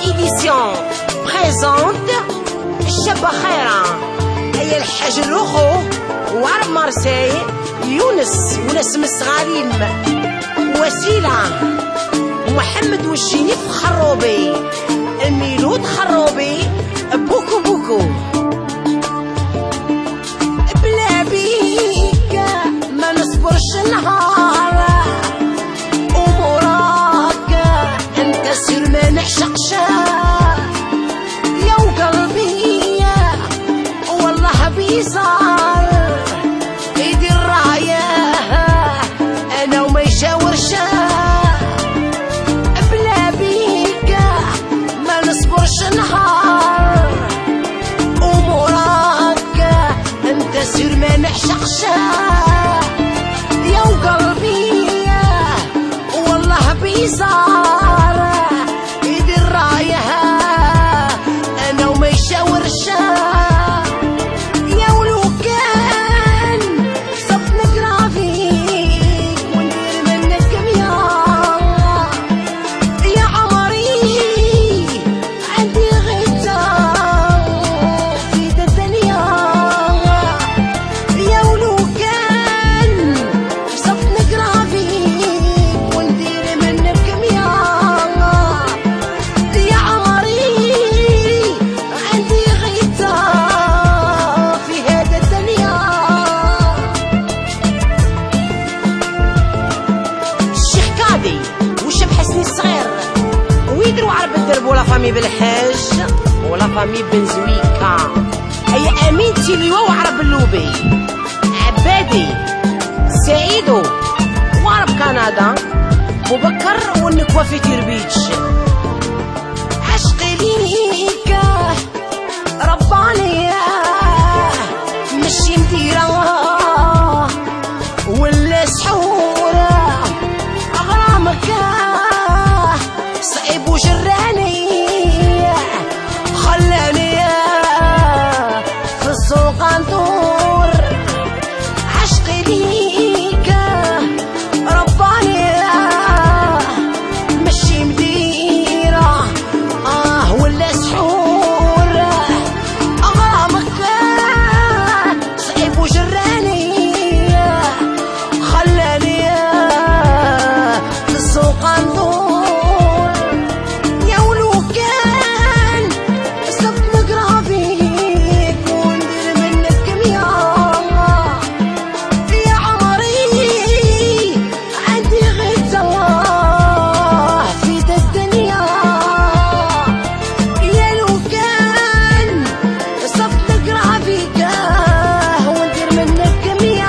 édition présente الشابة خيرة هي الحاج الروخو وعرب مارسي يونس ونسم الصغارين وسيلة محمد والشريف خروبي ميلود خروبي بوكو بوكو بلا بيك ما نصبرش نهار ومراك انت سير ما نعشقش يا وقلبي والله بيزار ايدي الراية انا وما يشاورش بلا بيك ما نصبرش نهار ومراك انت سير ما نعشقش يا وقلبي والله بيزار ايدي الراية انا وما يشاورش يا ولو كان صف نقرا فيك وندير منك كمية يا عمري عندي غيتا في دا الدنيا يا ولو كان صف نقرا فيك وندير منك كمية يا عمري عندي غيتا في هذا الدنيا الشيخ كادي والشيخ حسني الصغير ويدروا عرب الدرب ولا فامي بالحاج ولا فامي بن زويكا هي امينتي ليوا وعرب اللوبي عبادي سعيدو وعرب كندا مبكر والنكوة في تربيتش عشقي ليك رباني مشي مديرة ولا سحورة أغرامك صعيب وجراني خلاني في السوق ندور عشقي ليك رباني مشي مديرة ولا سحورة أغرامك صعيب وجراني خلاني في السوق ندور يا ولو كان صف نقرا فيك وندير منك كمية يا عمري عندي غيت الله في دا الدنيا يا لو كان صف نقرا فيك وندير منك كمية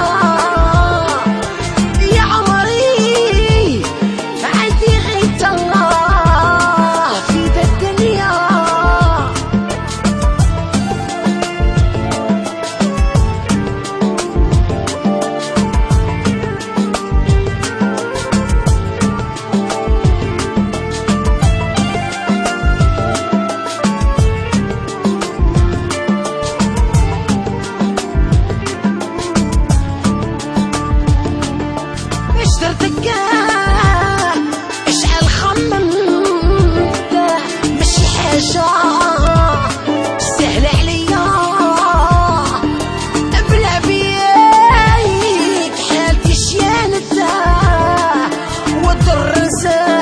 يا عمري عندي غيت الله في دا الدنيا اش درتك اشعل خممت ماشي حاجة سهلة عليا بلا بيك حالتي شيانت والضر نسى